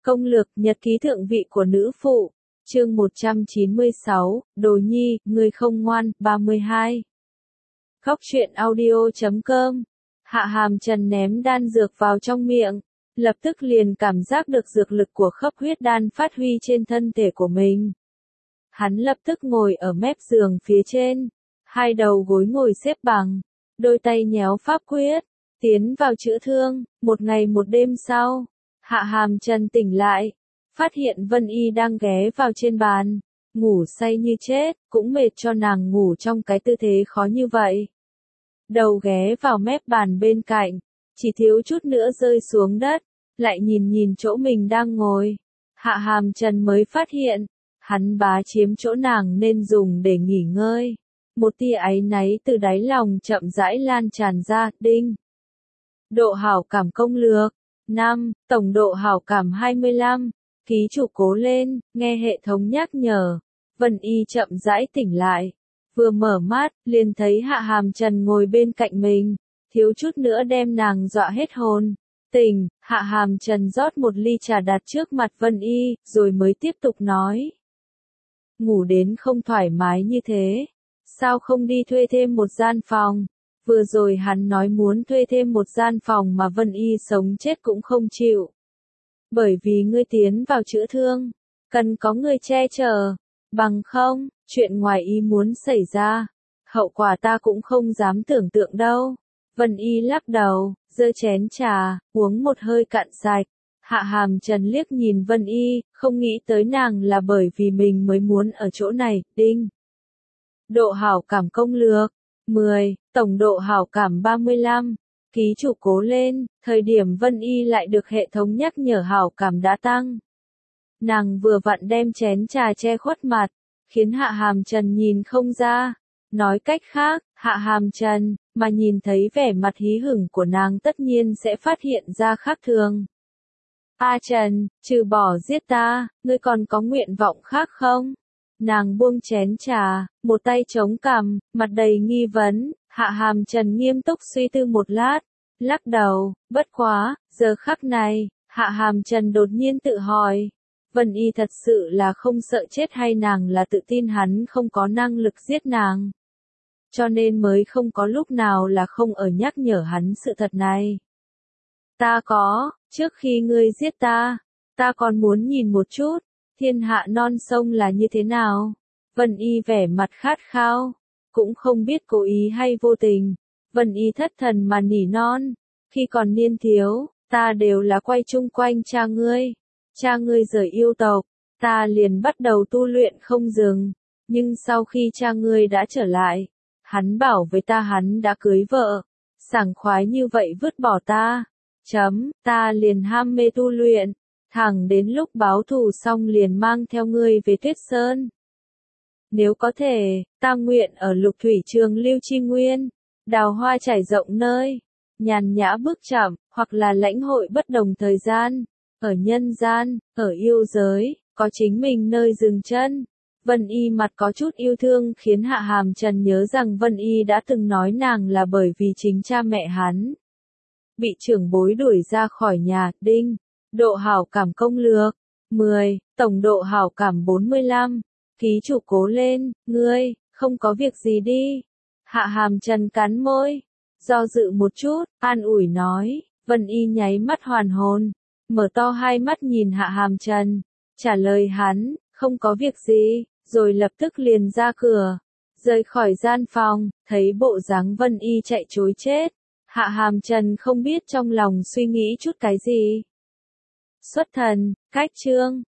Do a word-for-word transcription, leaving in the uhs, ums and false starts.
Công lược nhật ký thượng vị của nữ phụ, chương một trăm chín mươi sáu, Đồ Nhi, ngươi không ngoan, ba mươi hai. Khóc chuyện audio chấm com. Hạ Hàm Trần ném đan dược vào trong miệng, lập tức liền cảm giác được dược lực của khắp huyết đan phát huy trên thân thể của mình. Hắn lập tức ngồi ở mép giường phía trên, hai đầu gối ngồi xếp bằng, đôi tay nhéo pháp quyết, tiến vào chữa thương. Một ngày một đêm sau, Hạ Hàm Trần tỉnh lại, phát hiện Vân Y đang ghé vào trên bàn, ngủ say như chết, cũng mệt cho nàng ngủ trong cái tư thế khó như vậy. Đầu ghé vào mép bàn bên cạnh, chỉ thiếu chút nữa rơi xuống đất, lại nhìn nhìn chỗ mình đang ngồi. Hạ Hàm Trần mới phát hiện, hắn bá chiếm chỗ nàng nên dùng để nghỉ ngơi. Một tia áy náy từ đáy lòng chậm rãi lan tràn ra, đinh. Độ hảo cảm công lược. năm. Tổng độ hảo cảm hai mươi lăm. Ký chủ cố lên, nghe hệ thống nhắc nhở. Vân Y chậm rãi tỉnh lại. Vừa mở mắt, liền thấy Hạ Hàm Trần ngồi bên cạnh mình. Thiếu chút nữa đem nàng dọa hết hồn. Tỉnh, Hạ Hàm Trần rót một ly trà đặt trước mặt Vân Y, rồi mới tiếp tục nói. Ngủ đến không thoải mái như thế. Sao không đi thuê thêm một gian phòng? Vừa rồi hắn nói muốn thuê thêm một gian phòng mà Vân Y sống chết cũng không chịu. Bởi vì ngươi tiến vào chữa thương, cần có người che chở, bằng không, chuyện ngoài ý muốn xảy ra, hậu quả ta cũng không dám tưởng tượng đâu. Vân Y lắc đầu, giơ chén trà, uống một hơi cạn sạch. Hạ Hàm Trần liếc nhìn Vân Y, không nghĩ tới nàng là bởi vì mình mới muốn ở chỗ này, đinh. Độ hảo cảm công lược. mười. Tổng độ hảo cảm ba mươi lăm. Ký chủ cố lên, thời điểm Vân Y lại được hệ thống nhắc nhở hảo cảm đã tăng. Nàng vừa vặn đem chén trà che khuất mặt, khiến Hạ Hàm Trần nhìn không ra. Nói cách khác, Hạ Hàm Trần, mà nhìn thấy vẻ mặt hí hửng của nàng tất nhiên sẽ phát hiện ra khác thường. A Trần, trừ bỏ giết ta, ngươi còn có nguyện vọng khác không? Nàng buông chén trà, một tay chống cằm, mặt đầy nghi vấn. Hạ Hàm Trần nghiêm túc suy tư một lát, lắc đầu. Bất quá, giờ khắc này, Hạ Hàm Trần đột nhiên tự hỏi, Vân Y thật sự là không sợ chết hay nàng là tự tin hắn không có năng lực giết nàng, cho nên mới không có lúc nào là không ở nhắc nhở hắn sự thật này. Ta có, trước khi ngươi giết ta, ta còn muốn nhìn một chút, thiên hạ non sông là như thế nào. Vân Y vẻ mặt khát khao, cũng không biết cố ý hay vô tình. Vân Y thất thần mà nỉ non, khi còn niên thiếu, ta đều là quay chung quanh cha ngươi. Cha ngươi rời yêu tộc, ta liền bắt đầu tu luyện không dừng. Nhưng sau khi cha ngươi đã trở lại, hắn bảo với ta hắn đã cưới vợ, sảng khoái như vậy vứt bỏ ta. Chấm, ta liền ham mê tu luyện, thẳng đến lúc báo thù xong liền mang theo ngươi về Tuyết Sơn. Nếu có thể, ta nguyện ở Lục Thủy Trường Lưu Chi Nguyên, đào hoa trải rộng nơi, nhàn nhã bước chậm, hoặc là lãnh hội bất đồng thời gian, ở nhân gian, ở yêu giới, có chính mình nơi dừng chân. Vân Y mặt có chút yêu thương khiến Hạ Hàm Trần nhớ rằng Vân Y đã từng nói nàng là bởi vì chính cha mẹ hắn bị trưởng bối đuổi ra khỏi nhà, đinh. Độ hảo cảm công lược. mười. Tổng độ hảo cảm bốn mươi lăm. Ký chủ cố lên, ngươi, không có việc gì đi. Hạ Hàm Trần cắn môi, do dự một chút, an ủi nói. Vân Y nháy mắt hoàn hồn, mở to hai mắt nhìn Hạ Hàm Trần, trả lời hắn, không có việc gì, rồi lập tức liền ra cửa, rời khỏi gian phòng. Thấy bộ dáng Vân Y chạy trối chết, Hạ Hàm Trần không biết trong lòng suy nghĩ chút cái gì. Xuất thần, cách chương.